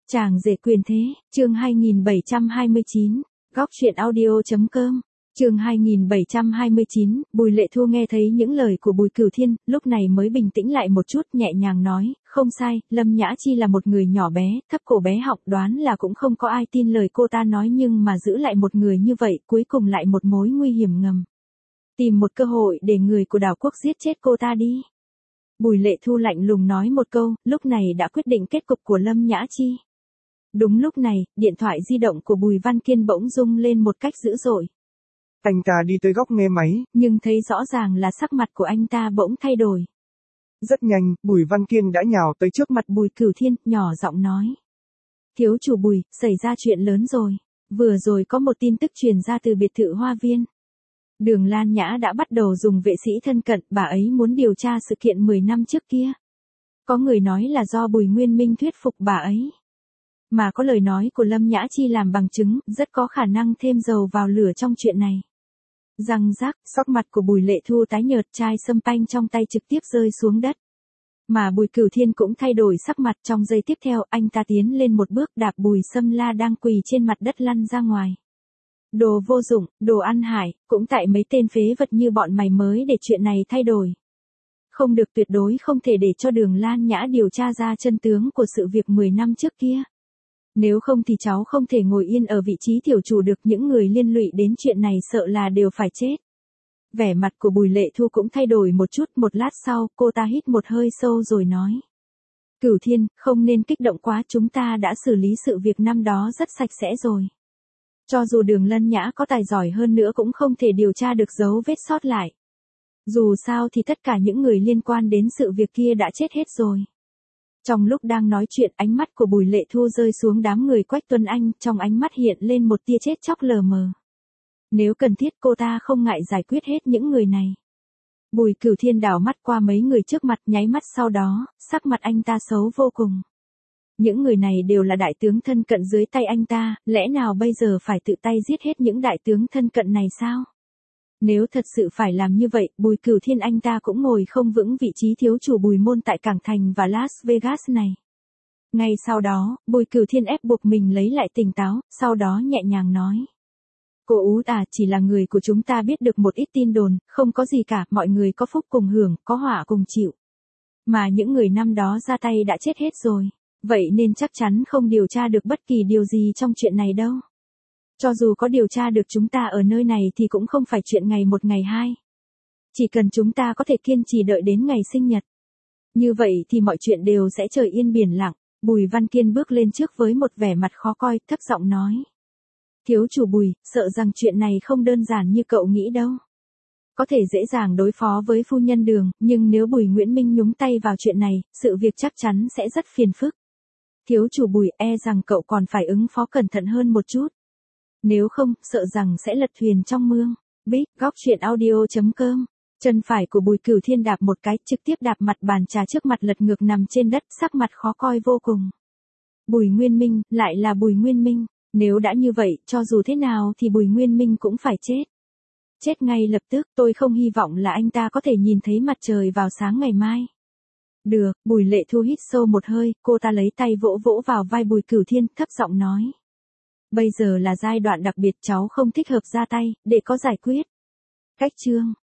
Chàng rể quyền thế, chương 2729, góc truyện audio.com, chương 2729, Bùi Lệ Thu nghe thấy những lời của Bùi Cửu Thiên, lúc này mới bình tĩnh lại một chút, nhẹ nhàng nói, không sai, Lâm Nhã Chi là một người nhỏ bé, thấp cổ bé họng, đoán là cũng không có ai tin lời cô ta nói, nhưng mà giữ lại một người như vậy, cuối cùng lại một mối nguy hiểm ngầm. Tìm một cơ hội để người của đảo quốc giết chết cô ta đi. Bùi Lệ Thu lạnh lùng nói một câu, lúc này đã quyết định kết cục của Lâm Nhã Chi. Đúng lúc này, điện thoại di động của Bùi Văn Kiên bỗng rung lên một cách dữ dội. Anh ta đi tới góc nghe máy, nhưng thấy rõ ràng là sắc mặt của anh ta bỗng thay đổi. Rất nhanh, Bùi Văn Kiên đã nhào tới trước mặt Bùi Cửu Thiên, nhỏ giọng nói. Thiếu chủ Bùi, xảy ra chuyện lớn rồi. Vừa rồi có một tin tức truyền ra từ biệt thự Hoa Viên. Đường Lan Nhã đã bắt đầu dùng vệ sĩ thân cận, bà ấy muốn điều tra sự kiện 10 năm trước kia. Có người nói là do Bùi Nguyên Minh thuyết phục bà ấy. Mà có lời nói của Lâm Nhã Chi làm bằng chứng, rất có khả năng thêm dầu vào lửa trong chuyện này. Răng rắc, sắc mặt của Bùi Lệ Thu tái nhợt, chai sâm panh trong tay trực tiếp rơi xuống đất. Mà Bùi Cửu Thiên cũng thay đổi sắc mặt, trong giây tiếp theo, anh ta tiến lên một bước đạp Bùi Sâm La đang quỳ trên mặt đất lăn ra ngoài. Đồ vô dụng, đồ ăn hại, cũng tại mấy tên phế vật như bọn mày mới để chuyện này thay đổi. Không được, tuyệt đối không thể để cho Đường Lan Nhã điều tra ra chân tướng của sự việc 10 năm trước kia. Nếu không thì cháu không thể ngồi yên ở vị trí tiểu chủ được, những người liên lụy đến chuyện này sợ là đều phải chết. Vẻ mặt của Bùi Lệ Thu cũng thay đổi một chút, một lát sau, cô ta hít một hơi sâu rồi nói. Cửu Thiên, không nên kích động quá, chúng ta đã xử lý sự việc năm đó rất sạch sẽ rồi. Cho dù Đường Lân Nhã có tài giỏi hơn nữa cũng không thể điều tra được dấu vết sót lại. Dù sao thì tất cả những người liên quan đến sự việc kia đã chết hết rồi. Trong lúc đang nói chuyện, ánh mắt của Bùi Lệ Thu rơi xuống đám người Quách Tuấn Anh, trong ánh mắt hiện lên một tia chết chóc lờ mờ. Nếu cần thiết cô ta không ngại giải quyết hết những người này. Bùi Cửu Thiên đảo mắt qua mấy người trước mặt, nháy mắt sau đó, sắc mặt anh ta xấu vô cùng. Những người này đều là đại tướng thân cận dưới tay anh ta, lẽ nào bây giờ phải tự tay giết hết những đại tướng thân cận này sao? Nếu thật sự phải làm như vậy, Bùi Cửu Thiên anh ta cũng ngồi không vững vị trí thiếu chủ Bùi Môn tại Cảng Thành và Las Vegas này. Ngay sau đó, Bùi Cửu Thiên ép buộc mình lấy lại tỉnh táo, sau đó nhẹ nhàng nói. Cô Ú chỉ là người của chúng ta biết được một ít tin đồn, không có gì cả, mọi người có phúc cùng hưởng, có họa cùng chịu. Mà những người năm đó ra tay đã chết hết rồi, vậy nên chắc chắn không điều tra được bất kỳ điều gì trong chuyện này đâu. Cho dù có điều tra được chúng ta ở nơi này thì cũng không phải chuyện ngày một ngày hai. Chỉ cần chúng ta có thể kiên trì đợi đến ngày sinh nhật. Như vậy thì mọi chuyện đều sẽ trời yên biển lặng. Bùi Văn Kiên bước lên trước với một vẻ mặt khó coi, thấp giọng nói. Thiếu chủ Bùi, sợ rằng chuyện này không đơn giản như cậu nghĩ đâu. Có thể dễ dàng đối phó với phu nhân Đường, nhưng nếu Bùi Nguyễn Minh nhúng tay vào chuyện này, sự việc chắc chắn sẽ rất phiền phức. Thiếu chủ Bùi, e rằng cậu còn phải ứng phó cẩn thận hơn một chút. Nếu không, sợ rằng sẽ lật thuyền trong mương. Bích, góc truyện audio.com. Chân phải của Bùi Cửu Thiên đạp một cái, trực tiếp đạp mặt bàn trà trước mặt lật ngược nằm trên đất, sắc mặt khó coi vô cùng. Bùi Nguyên Minh, lại là Bùi Nguyên Minh. Nếu đã như vậy, cho dù thế nào thì Bùi Nguyên Minh cũng phải chết. Chết ngay lập tức, tôi không hy vọng là anh ta có thể nhìn thấy mặt trời vào sáng ngày mai. Được, Bùi Lệ Thu hít sâu một hơi, cô ta lấy tay vỗ vỗ vào vai Bùi Cửu Thiên, thấp giọng nói. Bây giờ là giai đoạn đặc biệt, cháu không thích hợp ra tay, để có giải quyết. Cách chương.